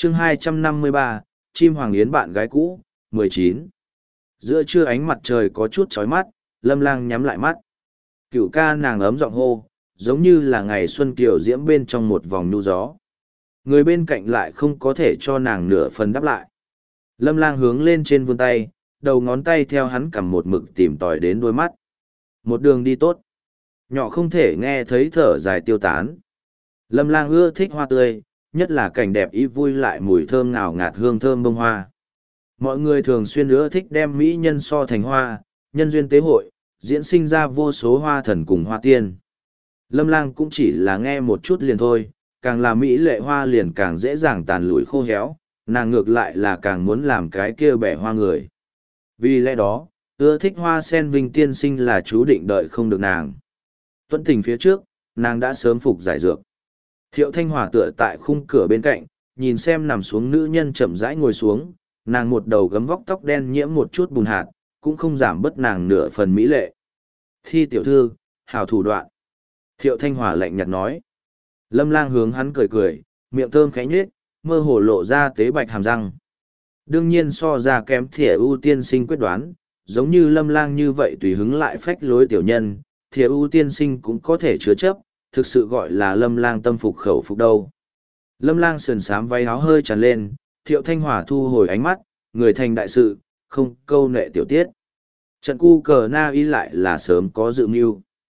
chương 253, chim hoàng yến bạn gái cũ, 19. Giữa trưa ánh mặt trời có chút chói mắt, Lâm Lang nhắm lại mắt. Cửu ca nàng ấm giọng hô, giống như là ngày xuân kiều diễm bên trong một vòng nhu gió. Người bên cạnh lại không có thể cho nàng nửa phần đáp lại. Lâm Lang hướng lên trên vươn tay, đầu ngón tay theo hắn cầm một mực tìm tòi đến đôi mắt. Một đường đi tốt. Nhỏ không thể nghe thấy thở dài tiêu tán. Lâm Lang ưa thích hoa tươi, nhất là cảnh đẹp ý vui lại mùi thơm ngào ngạt hương thơm bông hoa. Mọi người thường xuyên ưa thích đem mỹ nhân so thành hoa, nhân duyên tế hội, diễn sinh ra vô số hoa thần cùng hoa tiên. Lâm Lang cũng chỉ là nghe một chút liền thôi, càng là mỹ lệ hoa liền càng dễ dàng tàn lụi khô héo, nàng ngược lại là càng muốn làm cái kia bẻ hoa người. Vì lẽ đó, ưa thích hoa sen Vinh tiên sinh là chú định đợi không được nàng. Tuấn tình phía trước, nàng đã sớm phục giải dược. Thiệu Thanh Hòa tựa tại khung cửa bên cạnh, nhìn xem nằm xuống nữ nhân chậm rãi ngồi xuống, nàng một đầu gấm vóc tóc đen nhiễm một chút bùn hạt, cũng không giảm bớt nàng nửa phần mỹ lệ. Thi tiểu thư, hảo thủ đoạn. Thiệu Thanh Hòa lạnh nhạt nói. Lâm Lang hướng hắn cười cười, miệng thơm khẽ nhếch, mơ hồ lộ ra tế bạch hàm răng. Đương nhiên so ra kém Thiệu ưu tiên sinh quyết đoán, giống như Lâm Lang như vậy tùy hứng lại phách lối tiểu nhân, Thiệu ưu tiên sinh cũng có thể chứa chấp, thực sự gọi là Lâm Lang tâm phục khẩu phục đâu. Lâm Lang sườn xám váy áo hơi tràn lên, Thiệu Thanh Hòa thu hồi ánh mắt, người thành đại sự, không câu nệ tiểu tiết. Trận cu cờ na y lại là sớm có dự mưu.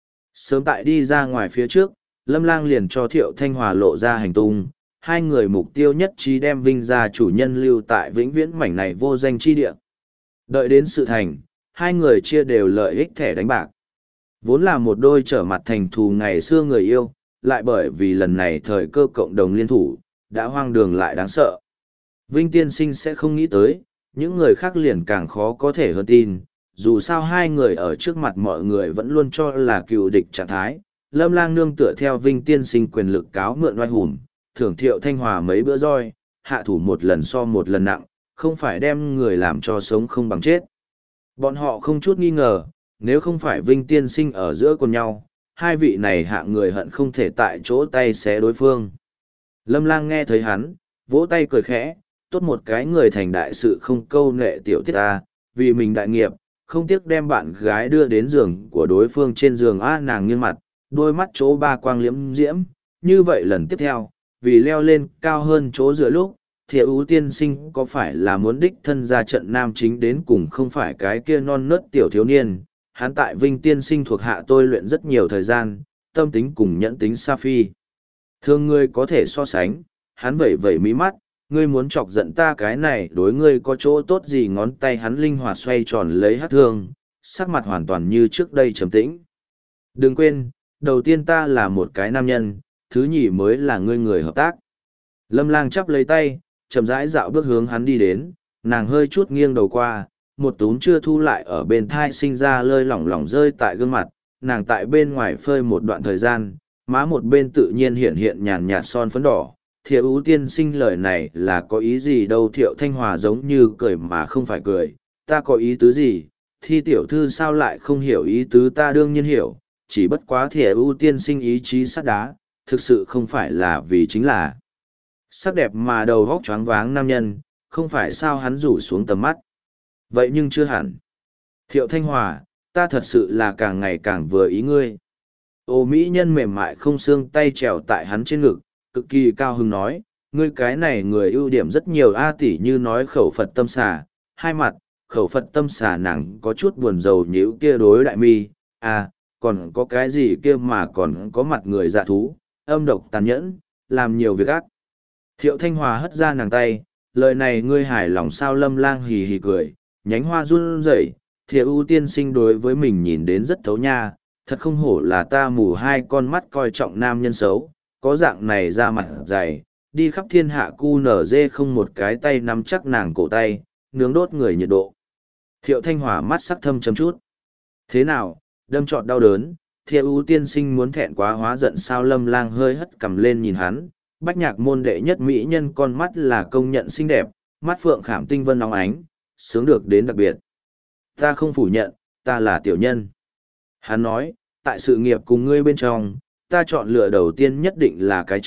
Sớm tại đi ra ngoài phía trước, Lâm Lang liền cho Thiệu Thanh Hòa lộ ra hành tung, hai người mục tiêu nhất trí đem Vinh gia chủ nhân lưu tại vĩnh viễn mảnh này vô danh chi địa. Đợi đến sự thành, hai người chia đều lợi ích thẻ đánh bạc. Vốn là một đôi trở mặt thành thù ngày xưa người yêu, lại bởi vì lần này thời cơ cộng đồng liên thủ, đã hoang đường lại đáng sợ. Vinh tiên sinh sẽ không nghĩ tới, những người khác liền càng khó có thể hơn tin, dù sao hai người ở trước mặt mọi người vẫn luôn cho là cựu địch trạng thái. Lâm Lang nương tựa theo Vinh tiên sinh quyền lực cáo mượn oai hùm, thưởng Thiệu Thanh Hòa mấy bữa roi, hạ thủ một lần so một lần nặng, không phải đem người làm cho sống không bằng chết. Bọn họ không chút nghi ngờ, nếu không phải Vinh tiên sinh ở giữa con nhau, hai vị này hạ người hận không thể tại chỗ tay xé đối phương. Lâm Lang nghe thấy hắn, vỗ tay cười khẽ, tốt một cái người thành đại sự không câu nệ tiểu tiết ta, vì mình đại nghiệp, không tiếc đem bạn gái đưa đến giường của đối phương trên giường nàng nghiêng mặt, đôi mắt chỗ ba quang liễm diễm, như vậy lần tiếp theo, vì leo lên cao hơn chỗ giữa lúc, Thiệu ưu tiên sinh có phải là muốn đích thân ra trận nam chính đến cùng không phải cái kia non nớt tiểu thiếu niên, hắn tại Vinh tiên sinh thuộc hạ tôi luyện rất nhiều thời gian, tâm tính cùng nhẫn tính sa phi. Thương ngươi có thể so sánh, hắn vẩy vẩy mí mắt, ngươi muốn chọc giận ta cái này đối ngươi có chỗ tốt gì, ngón tay hắn linh hoạt xoay tròn lấy hát thương, sắc mặt hoàn toàn như trước đây trầm tĩnh. Đừng quên, đầu tiên ta là một cái nam nhân, thứ nhì mới là ngươi người hợp tác. Lâm Lang chắp lấy tay, chậm rãi dạo bước hướng hắn đi đến, nàng hơi chút nghiêng đầu qua, một túm chưa thu lại ở bên thai sinh ra lơi lỏng lỏng rơi tại gương mặt, nàng tại bên ngoài phơi một đoạn thời gian, má một bên tự nhiên hiện hiện nhàn nhạt son phấn đỏ. Thiệu ưu tiên sinh lời này là có ý gì đâu? Thiệu Thanh Hòa giống như cười mà không phải cười, ta có ý tứ gì, Thi tiểu thư sao lại không hiểu ý tứ? Ta đương nhiên hiểu, chỉ bất quá Thiệu ưu tiên sinh ý chí sắt đá, thực sự không phải là vì chính là sắc đẹp mà đầu vóc choáng váng nam nhân, không phải sao? Hắn rủ xuống tầm mắt. Vậy nhưng chưa hẳn. Thiệu Thanh Hòa, ta thật sự là càng ngày càng vừa ý ngươi. Ô mỹ nhân mềm mại không xương tay trèo tại hắn trên ngực, cực kỳ cao hứng nói, ngươi cái này người ưu điểm rất nhiều tỷ như nói khẩu Phật tâm xà, hai mặt, khẩu Phật tâm xà nàng có chút buồn rầu nhíu kia đối đại mi, còn có cái gì kia mà còn có mặt người dạ thú, âm độc tàn nhẫn, làm nhiều việc ác. Thiệu Thanh Hòa hất ra nàng tay, lời này ngươi hài lòng sao? Lâm Lang hì hì cười, nhánh hoa run rẩy, Thiệu ưu tiên sinh đối với mình nhìn đến rất thấu nha, thật không hổ là ta mù hai con mắt coi trọng nam nhân xấu, có dạng này ra mặt dày, đi khắp thiên hạ cu nở dê không một cái tay nắm chắc nàng cổ tay, nướng đốt người nhiệt độ. Thiệu Thanh Hòa mắt sắc thâm chấm chút. Thế nào, đâm trọt đau đớn, Thiệu ưu tiên sinh muốn thẹn quá hóa giận sao? Lâm Lang hơi hất cầm lên nhìn hắn, bách nhạc môn đệ nhất mỹ nhân con mắt là công nhận xinh đẹp, mắt phượng khảm tinh vân óng ánh, sướng được đến đặc biệt. Ta không phủ nhận, ta là tiểu nhân. Hắn nói, tại sự nghiệp cùng ngươi bên trong, ta chọn lựa đầu tiên nhất định là cái trước,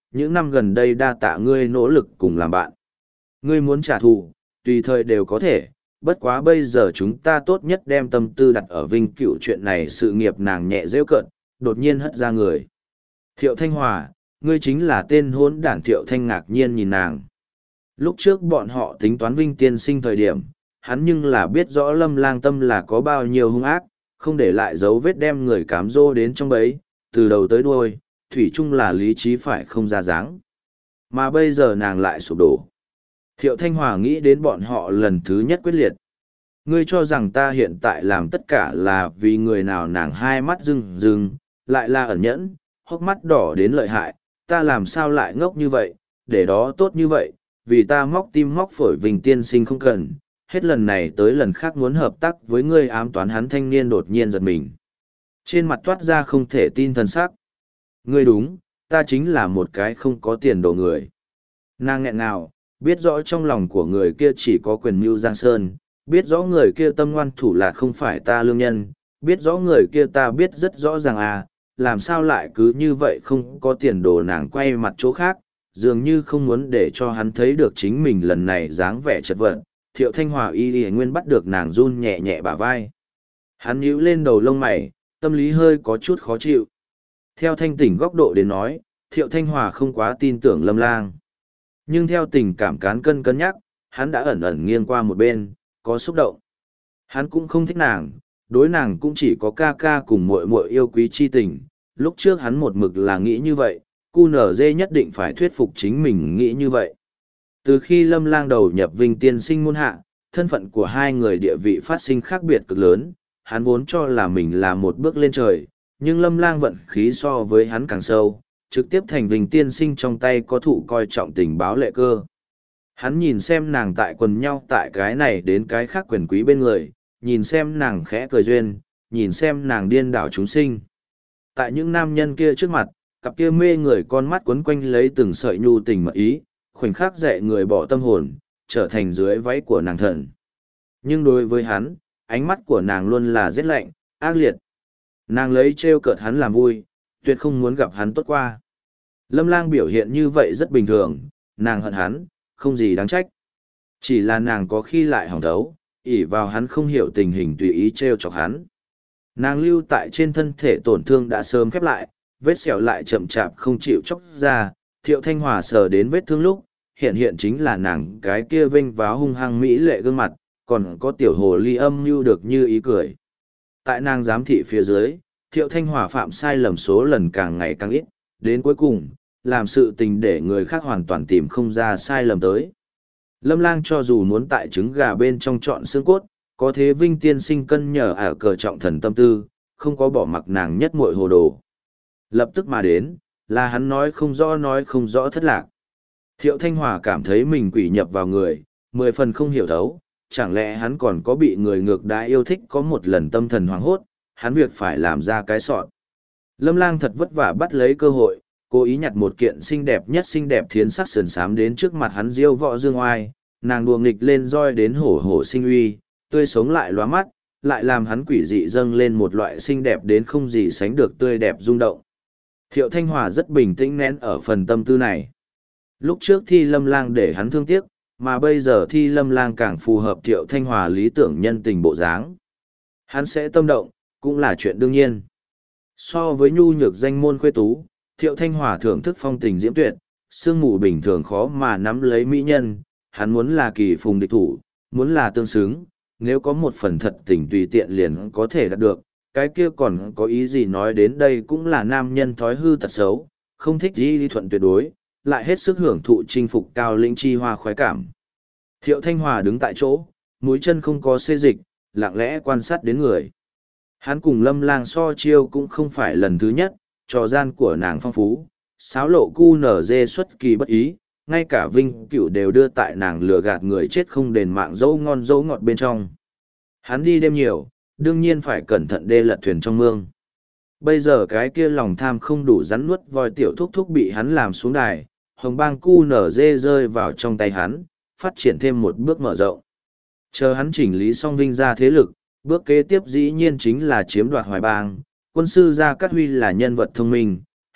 những năm gần đây đa tạ ngươi nỗ lực cùng làm bạn. Ngươi muốn trả thù, tùy thời đều có thể, bất quá bây giờ chúng ta tốt nhất đem tâm tư đặt ở Vinh Cửu chuyện này. Sự nghiệp nàng nhẹ rêu cợt, đột nhiên hất ra người. Thiệu Thanh Hòa, ngươi chính là tên hỗn đản. Thiệu Thanh ngạc nhiên nhìn nàng. Lúc trước bọn họ tính toán Vinh tiên sinh thời điểm, hắn nhưng là biết rõ Lâm Lang tâm là có bao nhiêu hung ác, không để lại dấu vết đem người cám dỗ đến trong bẫy, từ đầu tới đuôi, thủy chung là lý trí phải không ra dáng. Mà bây giờ nàng lại sụp đổ. Thiệu Thanh Hòa nghĩ đến bọn họ lần thứ nhất quyết liệt. Ngươi cho rằng ta hiện tại làm tất cả là vì người nào? Nàng hai mắt rưng rưng, lại là ẩn nhẫn, hốc mắt đỏ đến lợi hại. Ta làm sao lại ngốc như vậy, để đó tốt như vậy, vì ta móc tim móc phổi. Vinh tiên sinh không cần, hết lần này tới lần khác muốn hợp tác với ngươi ám toán hắn. Thanh niên đột nhiên giật mình. Trên mặt toát ra không thể tin thần sắc. Ngươi đúng, ta chính là một cái không có tiền đồ người. Nàng nghẹn ngào, biết rõ trong lòng của người kia chỉ có quyền mưu giang sơn, biết rõ người kia tâm ngoan thủ lạt không phải ta lương nhân, biết rõ người kia ta biết rất rõ ràng à, làm sao lại cứ như vậy không có tiền đồ. Nàng quay mặt chỗ khác, dường như không muốn để cho hắn thấy được chính mình lần này dáng vẻ chật vật. Thiệu Thanh Hòa y nguyên bắt được nàng run nhẹ nhẹ bả vai. Hắn nhíu lên đầu lông mày, tâm lý hơi có chút khó chịu. Theo thanh tỉnh góc độ đến nói, Thiệu Thanh Hòa không quá tin tưởng Lâm Lang. Nhưng theo tình cảm cán cân cân nhắc, hắn đã ẩn ẩn nghiêng qua một bên, có xúc động. Hắn cũng không thích nàng, đối nàng cũng chỉ có ca ca cùng muội muội yêu quý chi tình. Lúc trước hắn một mực là nghĩ như vậy, QNZ nhất định phải thuyết phục chính mình nghĩ như vậy. Từ khi Lâm Lang đầu nhập Vinh tiên sinh môn hạ, thân phận của hai người địa vị phát sinh khác biệt cực lớn, hắn vốn cho là mình là một bước lên trời, nhưng Lâm Lang vận khí so với hắn càng sâu, trực tiếp thành Vinh tiên sinh trong tay có thụ coi trọng tình báo lệ cơ. Hắn nhìn xem nàng tại quần nhau tại cái này đến cái khác quyền quý bên người, nhìn xem nàng khẽ cười duyên, nhìn xem nàng điên đảo chúng sinh. Tại những nam nhân kia trước mặt, cặp kia mê người con mắt quấn quanh lấy từng sợi nhu tình mật ý, khoảnh khắc dạy người bỏ tâm hồn, trở thành dưới váy của nàng thần. Nhưng đối với hắn, ánh mắt của nàng luôn là rét lạnh, ác liệt. Nàng lấy trêu cợt hắn làm vui, tuyệt không muốn gặp hắn tốt qua. Lâm Lang biểu hiện như vậy rất bình thường, nàng hận hắn, không gì đáng trách. Chỉ là nàng có khi lại hỏng thấu, ỷ vào hắn không hiểu tình hình tùy ý trêu chọc hắn. Nàng lưu tại trên thân thể tổn thương đã sớm khép lại, vết sẹo lại chậm chạp không chịu chóc ra. Thiệu Thanh Hòa sờ đến vết thương lúc, hiện chính là nàng cái kia vênh váo hung hăng mỹ lệ gương mặt, còn có tiểu hồ ly âm mưu được như ý cười. Tại nàng giám thị phía dưới, Thiệu Thanh Hòa phạm sai lầm số lần càng ngày càng ít, đến cuối cùng, làm sự tình để người khác hoàn toàn tìm không ra sai lầm tới. Lâm Lang cho dù muốn tại trứng gà bên trong chọn xương cốt, có thế Vinh tiên sinh cân nhờ ở cờ trọng thần tâm tư, không có bỏ mặc nàng nhất muội hồ đồ. Lập tức mà đến, là hắn nói không rõ thất lạc. Thiệu Thanh Hòa cảm thấy mình quỷ nhập vào người, 10 phần không hiểu thấu, chẳng lẽ hắn còn có bị người ngược đãi yêu thích có một lần tâm thần hoảng hốt, hắn việc phải làm ra cái sọn. Lâm Lang thật vất vả bắt lấy cơ hội, cố ý nhặt một kiện xinh đẹp nhất xinh đẹp thiến sắc sườn xám đến trước mặt hắn diêu võ dương oai, nàng đùa nghịch lên roi đến hổ hổ sinh uy, tươi sống lại lóa mắt, lại làm hắn quỷ dị dâng lên một loại xinh đẹp đến không gì sánh được tươi đẹp rung động. Thiệu Thanh Hòa rất bình tĩnh nén ở phần tâm tư này. Lúc trước Thi Lâm Lang để hắn thương tiếc, mà bây giờ Thi Lâm Lang càng phù hợp Thiệu Thanh Hòa lý tưởng nhân tình bộ dáng. Hắn sẽ tâm động, cũng là chuyện đương nhiên. So với nhu nhược danh môn khuê tú, Thiệu Thanh Hòa thưởng thức phong tình diễm tuyệt, sương mù bình thường khó mà nắm lấy mỹ nhân, hắn muốn là kỳ phùng địch thủ, muốn là tương xứng, nếu có một phần thật tình tùy tiện liền có thể đạt được, cái kia còn có ý gì nói đến đây. Cũng là nam nhân thói hư tật xấu, không thích di thuận tuyệt đối, lại hết sức hưởng thụ chinh phục cao lĩnh chi hoa khoái cảm. Thiệu Thanh Hòa đứng tại chỗ, mũi chân không có xê dịch, lặng lẽ quan sát đến người. Hắn cùng Lâm Lang so chiêu cũng không phải lần thứ nhất, trò gian của nàng phong phú, xáo lộ QNZ xuất kỳ bất ý, ngay cả Vinh Cửu đều đưa tại nàng lừa gạt người chết không đền mạng dẫu ngon dẫu ngọt bên trong. Hắn đi đêm nhiều, đương nhiên phải cẩn thận đê lật thuyền trong mương. Bây giờ cái kia lòng tham không đủ rắn nuốt voi tiểu thúc thúc bị hắn làm xuống đài, hồng bang QNZ rơi vào trong tay hắn, phát triển thêm một bước mở rộng. Chờ hắn chỉnh lý xong Vinh ra thế lực, bước kế tiếp dĩ nhiên chính là chiếm đoạt Hoài Bang. Quân sư Gia Cát Huy là nhân vật thông minh,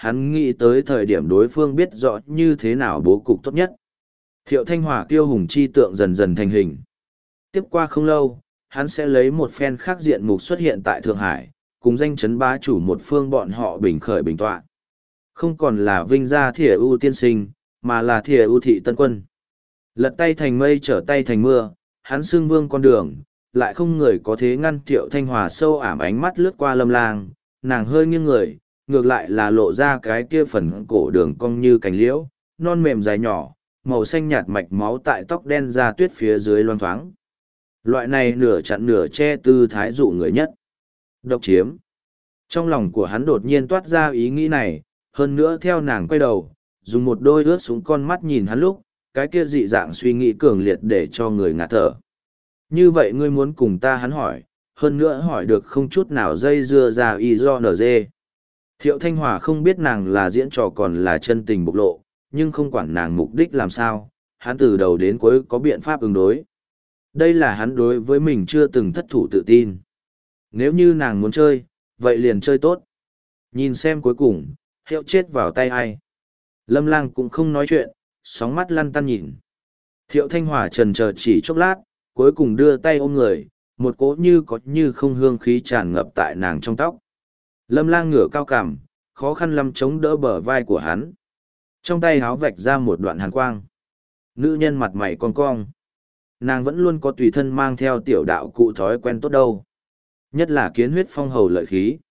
hắn nghĩ tới thời điểm đối phương biết rõ như thế nào bố cục tốt nhất. Thiệu Thanh Hòa kiêu hùng chi tượng dần dần thành hình. Tiếp qua không lâu, hắn sẽ lấy một phen khác diện mục xuất hiện tại Thượng Hải, cùng danh chấn bá chủ một phương bọn họ bình khởi bình tọa. Không còn là vinh gia Thiệu ưu tiên sinh, mà là Thiệu ưu thị tân quân. Lật tay thành mây trở tay thành mưa, hắn xưng vương con đường, lại không người có thế ngăn Thiệu Thanh Hòa sâu ảm ánh mắt lướt qua Lâm Lang, nàng hơi nghiêng người, ngược lại là lộ ra cái kia phần cổ đường cong như cành liễu, non mềm dài nhỏ, màu xanh nhạt mạch máu tại tóc đen da tuyết phía dưới loang thoáng. Loại này nửa chặn nửa che tư thái dụ người nhất. Độc chiếm. Trong lòng của hắn đột nhiên toát ra ý nghĩ này, hơn nữa theo nàng quay đầu, dùng một đôi ướt xuống con mắt nhìn hắn lúc, cái kia dị dạng suy nghĩ cường liệt để cho người ngạt thở. Như vậy ngươi muốn cùng ta, hắn hỏi, hơn nữa hỏi được không chút nào dây dưa ra y do nở dê. Thiệu Thanh Hòa không biết nàng là diễn trò còn là chân tình bộc lộ, nhưng không quản nàng mục đích làm sao, hắn từ đầu đến cuối có biện pháp ứng đối. Đây là hắn đối với mình chưa từng thất thủ tự tin. Nếu như nàng muốn chơi, vậy liền chơi tốt. Nhìn xem cuối cùng, hiệu chết vào tay ai. Lâm Lang cũng không nói chuyện, sóng mắt lăn tăn nhìn. Thiệu Thanh Hòa trần chờ chỉ chốc lát, cuối cùng đưa tay ôm người, một cỗ như có như không hương khí tràn ngập tại nàng trong tóc. Lâm Lang ngửa cao cằm, khó khăn lắm chống đỡ bờ vai của hắn. Trong tay háo vạch ra một đoạn hàn quang. Nữ nhân mặt mày cong cong. Nàng vẫn luôn có tùy thân mang theo tiểu đạo cụ thói quen tốt đâu. Nhất là kiến huyết phong hầu lợi khí.